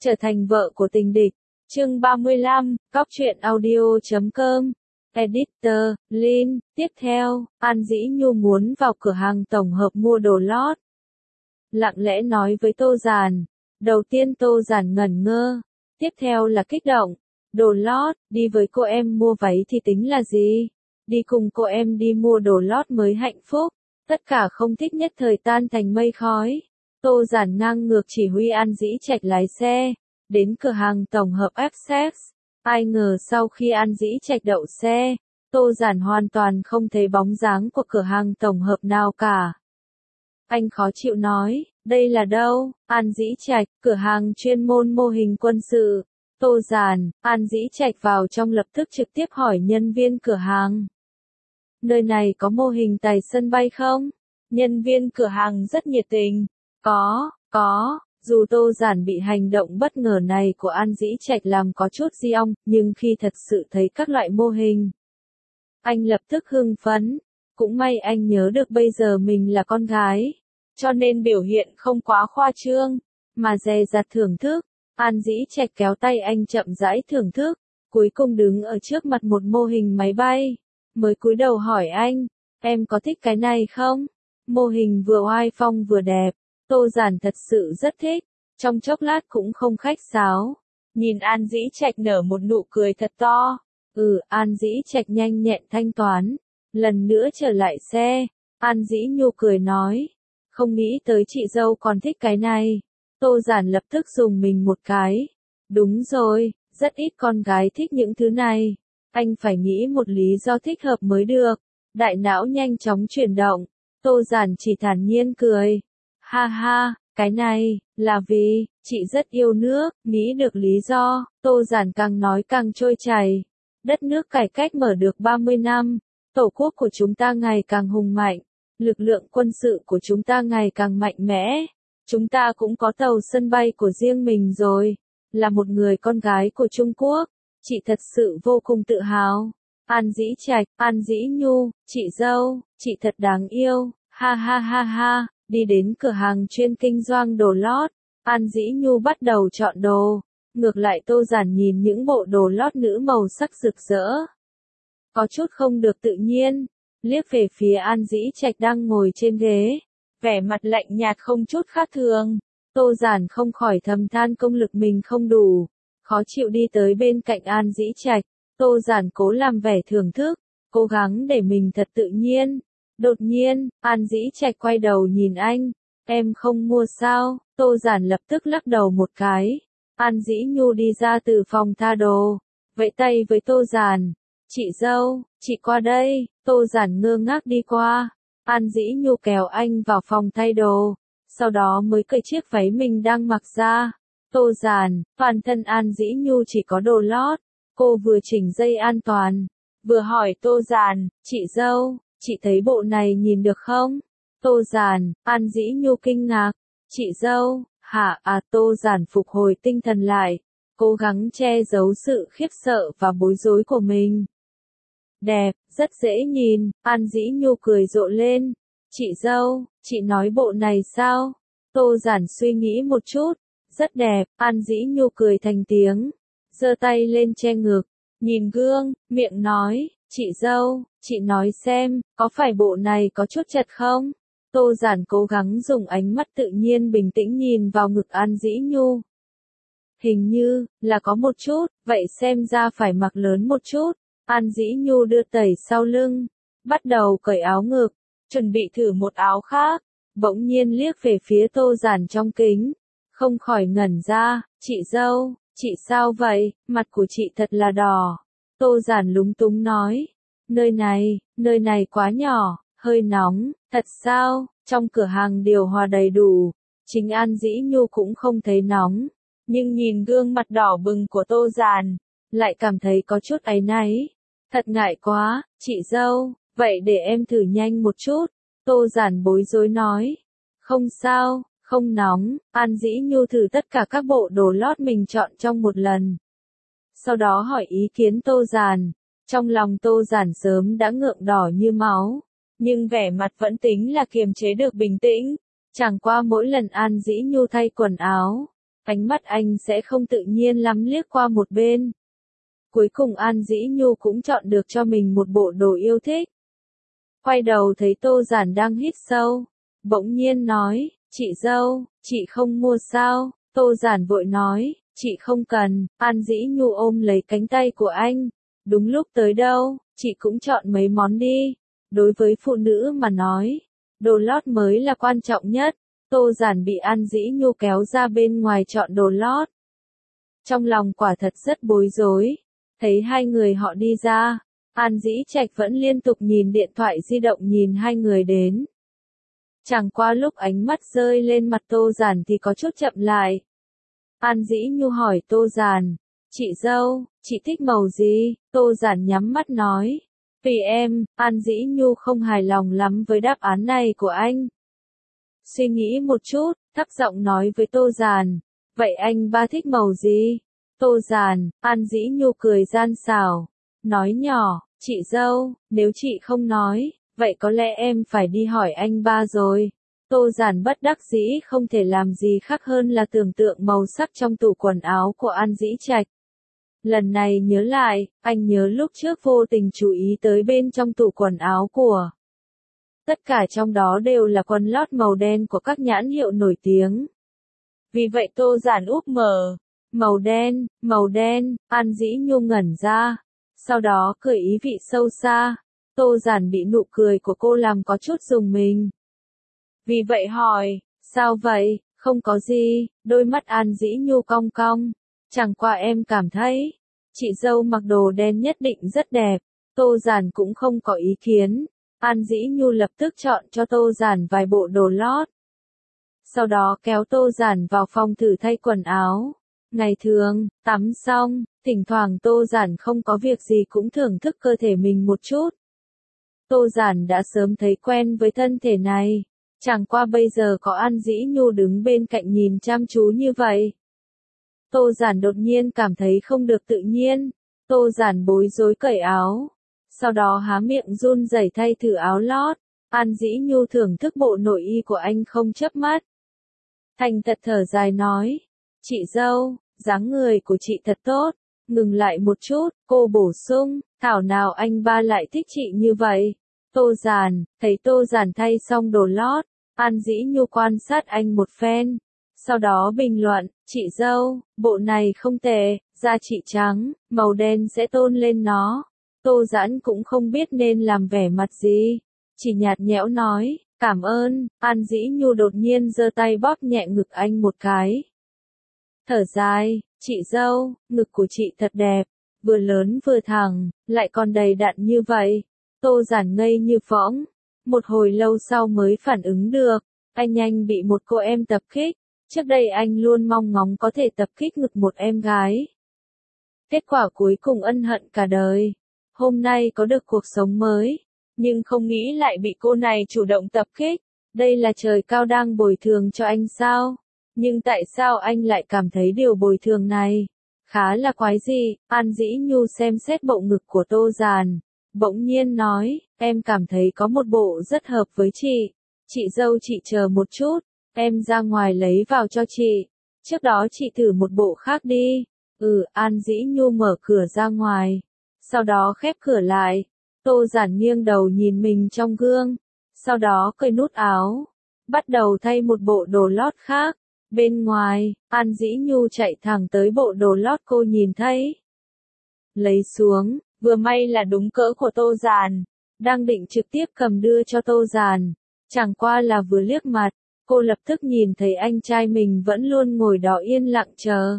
Trở thành vợ của tình địch. Chương 35, Cóc truyện audio.com. Editor, Lin. Tiếp theo, An Dĩ Nhu muốn vào cửa hàng tổng hợp mua đồ lót. Lặng lẽ nói với Tô Giản. Đầu tiên Tô Giản ngẩn ngơ. Tiếp theo là kích động. Đồ lót, đi với cô em mua váy thì tính là gì? Đi cùng cô em đi mua đồ lót mới hạnh phúc. Tất cả không thích nhất thời tan thành mây khói. Tô Giản ngang ngược chỉ huy An Dĩ Trạch lái xe. Đến cửa hàng tổng hợp Essex. Ai ngờ sau khi An Dĩ Trạch đậu xe, Tô Giản hoàn toàn không thấy bóng dáng của cửa hàng tổng hợp nào cả. Anh khó chịu nói, đây là đâu? An Dĩ Trạch, cửa hàng chuyên môn mô hình quân sự. Tô Giản, An Dĩ Trạch vào trong lập tức trực tiếp hỏi nhân viên cửa hàng. Nơi này có mô hình tại sân bay không? Nhân viên cửa hàng rất nhiệt tình. Có. Dù Tô Giản bị hành động bất ngờ này của An Dĩ Trạch làm có chút di ong, nhưng khi thật sự thấy các loại mô hình, anh lập tức hưng phấn. Cũng may anh nhớ được bây giờ mình là con gái, cho nên biểu hiện không quá khoa trương, mà dè dặt thưởng thức. An Dĩ Trạch kéo tay anh chậm rãi thưởng thức, cuối cùng đứng ở trước mặt một mô hình máy bay, mới cúi đầu hỏi anh, em có thích cái này không? Mô hình vừa oai phong vừa đẹp. Tô Giản thật sự rất thích, trong chốc lát cũng không khách sáo. Nhìn An Dĩ Trạch nở một nụ cười thật to. An Dĩ Trạch nhanh nhẹn thanh toán. Lần nữa trở lại xe, An Dĩ Nhu cười nói. Không nghĩ tới chị dâu còn thích cái này. Tô Giản lập tức dùng mình một cái. Đúng rồi, rất ít con gái thích những thứ này. Anh phải nghĩ một lý do thích hợp mới được. Đại não nhanh chóng chuyển động. Tô Giản chỉ thản nhiên cười. Ha ha, cái này, là vì, chị rất yêu nước, nghĩ được lý do, Tô Giản càng nói càng trôi chảy. Đất nước cải cách mở được 30 năm, tổ quốc của chúng ta ngày càng hùng mạnh, lực lượng quân sự của chúng ta ngày càng mạnh mẽ, chúng ta cũng có tàu sân bay của riêng mình rồi, là một người con gái của Trung Quốc, chị thật sự vô cùng tự hào. An Dĩ Trạch, An Dĩ Nhu, chị dâu, chị thật đáng yêu, ha ha ha ha. Đi đến cửa hàng chuyên kinh doanh đồ lót, An Dĩ Nhu bắt đầu chọn đồ. Ngược lại Tô Giản nhìn những bộ đồ lót nữ màu sắc rực rỡ, có chút không được tự nhiên, liếc về phía An Dĩ Trạch đang ngồi trên ghế, vẻ mặt lạnh nhạt không chút khác thường. Tô Giản không khỏi thầm than công lực mình không đủ, khó chịu đi tới bên cạnh An Dĩ Trạch. Tô Giản cố làm vẻ thưởng thức, cố gắng để mình thật tự nhiên. Đột nhiên, An Dĩ Trạch quay đầu nhìn anh, em không mua sao? Tô Giản lập tức lắc đầu một cái. An Dĩ Nhu đi ra từ phòng tha đồ, vẫy tay với Tô Giản, chị dâu, chị qua đây. Tô Giản ngơ ngác đi qua, An Dĩ Nhu kéo anh vào phòng thay đồ, sau đó mới cởi chiếc váy mình đang mặc ra. Tô Giản, toàn thân An Dĩ Nhu chỉ có đồ lót, cô vừa chỉnh dây an toàn, vừa hỏi Tô Giản, chị dâu, chị thấy bộ này nhìn được không? Tô Giản, An Dĩ Nhu kinh ngạc. Chị dâu, hả? Tô Giản phục hồi tinh thần lại, cố gắng che giấu sự khiếp sợ và bối rối của mình. Đẹp, rất dễ nhìn, An Dĩ Nhu cười rộ lên. Chị dâu, chị nói bộ này sao? Tô Giản suy nghĩ một chút. Rất đẹp, An Dĩ Nhu cười thành tiếng, giơ tay lên che ngực, nhìn gương, miệng nói, chị dâu, chị nói xem, có phải bộ này có chút chật không? Tô Giản cố gắng dùng ánh mắt tự nhiên bình tĩnh nhìn vào ngực An Dĩ Nhu. Hình như, là có một chút, vậy xem ra phải mặc lớn một chút. An Dĩ Nhu đưa tẩy sau lưng, bắt đầu cởi áo ngực, chuẩn bị thử một áo khác, bỗng nhiên liếc về phía Tô Giản trong kính, không khỏi ngẩn ra, chị dâu, chị sao vậy, mặt của chị thật là đỏ. Tô Giản lúng túng nói, nơi này quá nhỏ, hơi nóng, thật sao? Trong cửa hàng điều hòa đầy đủ, chính An Dĩ Nhu cũng không thấy nóng, nhưng nhìn gương mặt đỏ bừng của Tô Giản, lại cảm thấy có chút áy náy. Thật ngại quá, chị dâu, vậy để em thử nhanh một chút. Tô Giản bối rối nói, không sao, không nóng. An Dĩ Nhu thử tất cả các bộ đồ lót mình chọn trong một lần. Sau đó hỏi ý kiến Tô Giản, trong lòng Tô Giản sớm đã ngượng đỏ như máu. Nhưng vẻ mặt vẫn tính là kiềm chế được bình tĩnh, chẳng qua mỗi lần An Dĩ Nhu thay quần áo, Ánh mắt anh sẽ không tự nhiên lắm liếc qua một bên. Cuối cùng An Dĩ Nhu cũng chọn được cho mình một bộ đồ yêu thích. Quay đầu thấy Tô Giản đang hít sâu, bỗng nhiên nói, chị dâu, chị không mua sao? Tô Giản vội nói, chị không cần. An Dĩ Nhu ôm lấy cánh tay của anh, đúng lúc tới đâu, chị cũng chọn mấy món đi. Đối với phụ nữ mà nói, đồ lót mới là quan trọng nhất. Tô Giản bị An Dĩ Nhu kéo ra bên ngoài chọn đồ lót. Trong lòng quả thật rất bối rối, thấy hai người họ đi ra, An Dĩ Trạch vẫn liên tục nhìn điện thoại di động nhìn hai người đến. Chẳng qua lúc ánh mắt rơi lên mặt Tô Giản thì có chút chậm lại. An Dĩ Nhu hỏi Tô Giản, chị dâu, chị thích màu gì? Tô Giản nhắm mắt nói, tùy em. An Dĩ Nhu không hài lòng lắm với đáp án này của anh. Suy nghĩ một chút, thấp giọng nói với Tô Giản, vậy anh ba thích màu gì? Tô Giản, An Dĩ Nhu cười gian xảo, nói nhỏ, chị dâu, nếu chị không nói, vậy có lẽ em phải đi hỏi anh ba rồi. Tô Giản bất đắc dĩ không thể làm gì khác hơn là tưởng tượng màu sắc trong tủ quần áo của An Dĩ Trạch. Lần này nhớ lại, anh nhớ lúc trước vô tình chú ý tới bên trong tủ quần áo của. Tất cả trong đó đều là quần lót màu đen của các nhãn hiệu nổi tiếng. Vì vậy Tô Giản úp mở. Màu đen, An Dĩ Nhu ngẩn ra. Sau đó cười ý vị sâu xa. Tô Giản bị nụ cười của cô làm có chút rùng mình. Vì vậy hỏi, sao vậy? Không có gì. Đôi mắt An Dĩ Nhu cong cong. Chẳng qua em cảm thấy, chị dâu mặc đồ đen nhất định rất đẹp. Tô Giản cũng không có ý kiến. An Dĩ Nhu lập tức chọn cho Tô Giản vài bộ đồ lót. Sau đó kéo Tô Giản vào phòng thử thay quần áo. Ngày thường, tắm xong, thỉnh thoảng Tô Giản không có việc gì cũng thưởng thức cơ thể mình một chút. Tô Giản đã sớm thấy quen với thân thể này, chẳng qua bây giờ có An Dĩ Nhu đứng bên cạnh nhìn chăm chú như vậy. Tô Giản đột nhiên cảm thấy không được tự nhiên, Tô Giản bối rối cởi áo, sau đó há miệng run rẩy thay thử áo lót. An Dĩ Nhu thưởng thức bộ nội y của anh không chớp mắt. Thành thật thở dài nói, chị dâu, dáng người của chị thật tốt. Ngừng lại một chút, cô bổ sung, thảo nào anh ba lại thích chị như vậy. Tô Giản, thấy Tô Giản thay xong đồ lót, An Dĩ Nhu quan sát anh một phen. Sau đó bình luận, chị dâu, bộ này không tệ, da chị trắng, màu đen sẽ tôn lên nó. Tô Giản cũng không biết nên làm vẻ mặt gì, chỉ nhạt nhẽo nói, cảm ơn. An Dĩ Nhu đột nhiên giơ tay bóp nhẹ ngực anh một cái. Thở dài, chị dâu, ngực của chị thật đẹp, vừa lớn vừa thẳng, lại còn đầy đặn như vậy. Tô Giản ngây như phỗng, một hồi lâu sau mới phản ứng được, anh nhanh bị một cô em tập kích, trước đây anh luôn mong ngóng có thể tập kích ngực một em gái. Kết quả cuối cùng ân hận cả đời, hôm nay có được cuộc sống mới, nhưng không nghĩ lại bị cô này chủ động tập kích, đây là trời cao đang bồi thường cho anh sao? Nhưng tại sao anh lại cảm thấy điều bồi thường này khá là quái dị? An Dĩ Nhu xem xét bộ ngực của Tô Giản, bỗng nhiên nói, em cảm thấy có một bộ rất hợp với chị. Chị dâu chị chờ một chút, em ra ngoài lấy vào cho chị. Trước đó chị thử một bộ khác đi. An Dĩ Nhu mở cửa ra ngoài, sau đó khép cửa lại. Tô Giản nghiêng đầu nhìn mình trong gương, sau đó cởi nút áo, bắt đầu thay một bộ đồ lót khác. Bên ngoài, An Dĩ Nhu chạy thẳng tới bộ đồ lót cô nhìn thấy. Lấy xuống, vừa may là đúng cỡ của Tô Giản, đang định trực tiếp cầm đưa cho Tô Giản. Chẳng qua là vừa liếc mặt, cô lập tức nhìn thấy anh trai mình vẫn luôn ngồi đó yên lặng chờ.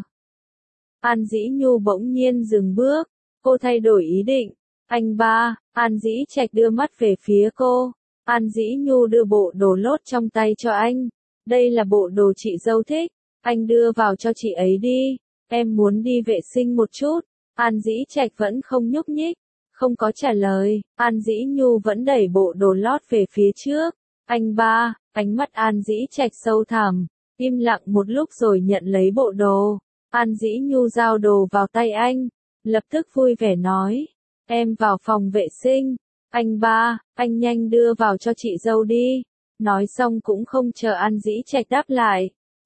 An Dĩ Nhu bỗng nhiên dừng bước, cô thay đổi ý định. Anh ba, An Dĩ Trạch đưa mắt về phía cô. An Dĩ Nhu đưa bộ đồ lót trong tay cho anh. Đây là bộ đồ chị dâu thích, anh đưa vào cho chị ấy đi, em muốn đi vệ sinh một chút. An Dĩ Trạch vẫn không nhúc nhích, không có trả lời. An Dĩ Nhu vẫn đẩy bộ đồ lót về phía trước. Anh ba, ánh mắt An Dĩ Trạch sâu thẳm, im lặng một lúc rồi nhận lấy bộ đồ. An Dĩ Nhu giao đồ vào tay anh, lập tức vui vẻ nói, em vào phòng vệ sinh. Anh ba, anh nhanh đưa vào cho chị dâu đi. Nói xong cũng không chờ An Dĩ Trạch đáp lại,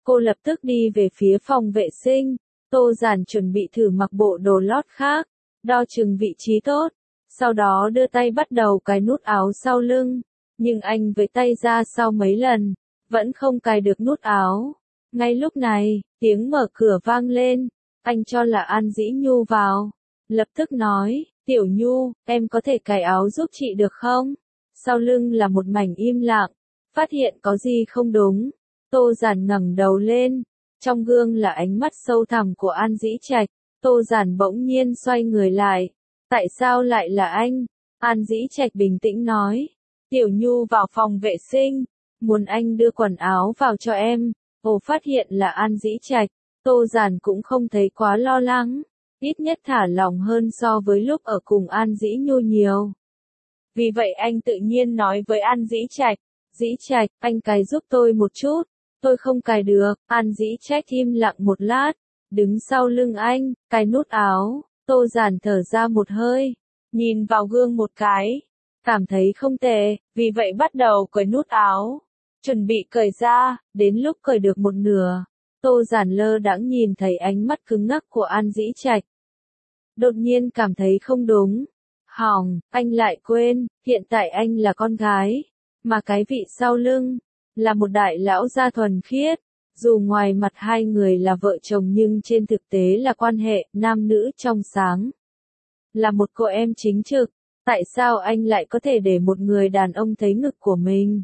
Cô lập tức đi về phía phòng vệ sinh. Tô Giản chuẩn bị thử mặc bộ đồ lót khác, đo chừng vị trí tốt, sau đó đưa tay bắt đầu cài nút áo sau lưng, nhưng anh với tay ra sau mấy lần, vẫn không cài được nút áo. Ngay lúc này, tiếng mở cửa vang lên, anh cho là An Dĩ Nhu vào, lập tức nói, Tiểu Nhu, em có thể cài áo giúp chị được không? Sau lưng là một mảnh im lặng, phát hiện có gì không đúng. Tô Giản ngẩng đầu lên, trong gương là ánh mắt sâu thẳm của An Dĩ Trạch. Tô Giản bỗng nhiên xoay người lại. Tại sao lại là anh? An Dĩ Trạch bình tĩnh nói. Tiểu Nhu vào phòng vệ sinh, muốn anh đưa quần áo vào cho em. Ồ, phát hiện là An Dĩ Trạch, Tô Giản cũng không thấy quá lo lắng, ít nhất thả lòng hơn so với lúc ở cùng An Dĩ Nhu nhiều. Vì vậy anh tự nhiên nói với An Dĩ Trạch, Dĩ Trạch, anh cài giúp tôi một chút. Tôi không cài được. An Dĩ Trạch im lặng một lát, đứng sau lưng anh, cài nút áo. Tô Giản thở ra một hơi, nhìn vào gương một cái, cảm thấy không tệ, vì vậy bắt đầu cởi nút áo, chuẩn bị cởi ra. Đến lúc cởi được một nửa, Tô Giản lơ đãng nhìn thấy ánh mắt cứng ngắc của An Dĩ Trạch. Đột nhiên cảm thấy không đúng. Hỏng, anh lại quên, hiện tại anh là con gái, mà cái vị sau lưng là một đại lão gia thuần khiết. Dù ngoài mặt hai người là vợ chồng nhưng trên thực tế là quan hệ nam nữ trong sáng. Là một cô em chính trực, tại sao anh lại có thể để một người đàn ông thấy ngực của mình?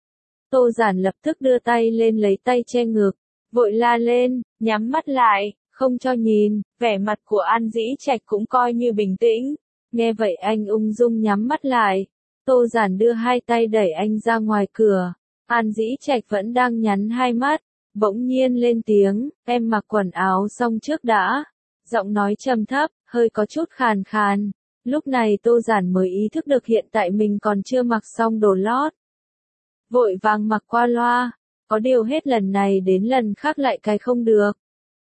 Tô Giản lập tức đưa tay lên lấy tay che ngực, vội la lên, nhắm mắt lại, không cho nhìn. Vẻ mặt của An Dĩ Trạch cũng coi như bình tĩnh. Nghe vậy anh ung dung nhắm mắt lại. Tô Giản đưa hai tay đẩy anh ra ngoài cửa. An Dĩ Trạch vẫn đang nhắm hai mắt, bỗng nhiên lên tiếng, em mặc quần áo xong trước đã. Giọng nói trầm thấp, hơi có chút khàn khàn. Lúc này Tô Giản mới ý thức được hiện tại mình còn chưa mặc xong đồ lót. Vội vàng mặc qua loa, có điều hết lần này đến lần khác lại cài không được.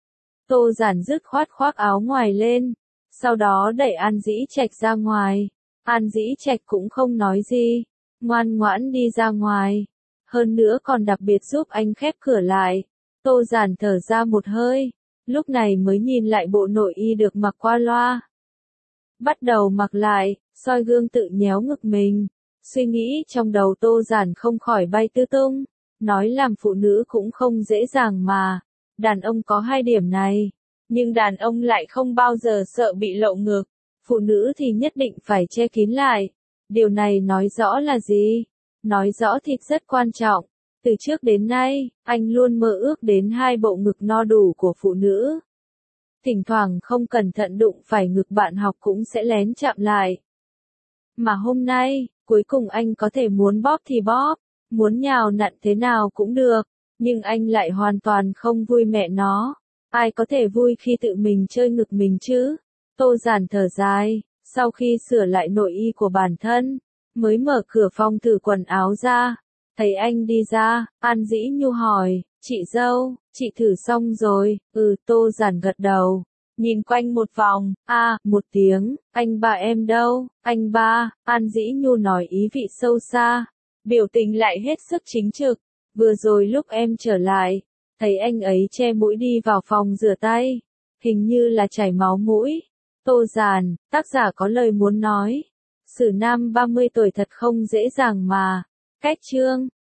Tô Giản dứt khoát khoác áo ngoài lên, sau đó đẩy An Dĩ Trạch ra ngoài. An Dĩ Trạch cũng không nói gì, ngoan ngoãn đi ra ngoài. Hơn nữa còn đặc biệt giúp anh khép cửa lại. Tô Giản thở ra một hơi, lúc này mới nhìn lại bộ nội y được mặc qua loa. Bắt đầu mặc lại, soi gương tự nhéo ngực mình. Suy nghĩ trong đầu Tô Giản không khỏi bay tứ tung. Nói làm phụ nữ cũng không dễ dàng mà. Đàn ông có hai điểm này, nhưng đàn ông lại không bao giờ sợ bị lộ ngực. Phụ nữ thì nhất định phải che kín lại. Điều này nói rõ là gì? Nói rõ thịt rất quan trọng. Từ trước đến nay, anh luôn mơ ước đến hai bộ ngực no đủ của phụ nữ. Thỉnh thoảng không cẩn thận đụng phải ngực bạn học cũng sẽ lén chạm lại. Mà hôm nay, cuối cùng anh có thể muốn bóp thì bóp, muốn nhào nặn thế nào cũng được, nhưng anh lại hoàn toàn không vui mẹ nó. Ai có thể vui khi tự mình chơi ngực mình chứ? Tô Giản thở dài, sau khi sửa lại nội y của bản thân, mới mở cửa phòng thử quần áo ra. Thấy anh đi ra, An Dĩ Nhu hỏi, chị dâu, chị thử xong rồi? Tô Giản gật đầu, nhìn quanh một vòng, một tiếng, anh ba em đâu? Anh ba, An Dĩ Nhu nói ý vị sâu xa, biểu tình lại hết sức chính trực. Vừa rồi lúc em trở lại, thấy anh ấy che mũi đi vào phòng rửa tay, hình như là chảy máu mũi. Tô Giản, tác giả có lời muốn nói. Xử nam 30 tuổi thật không dễ dàng mà. Cách chương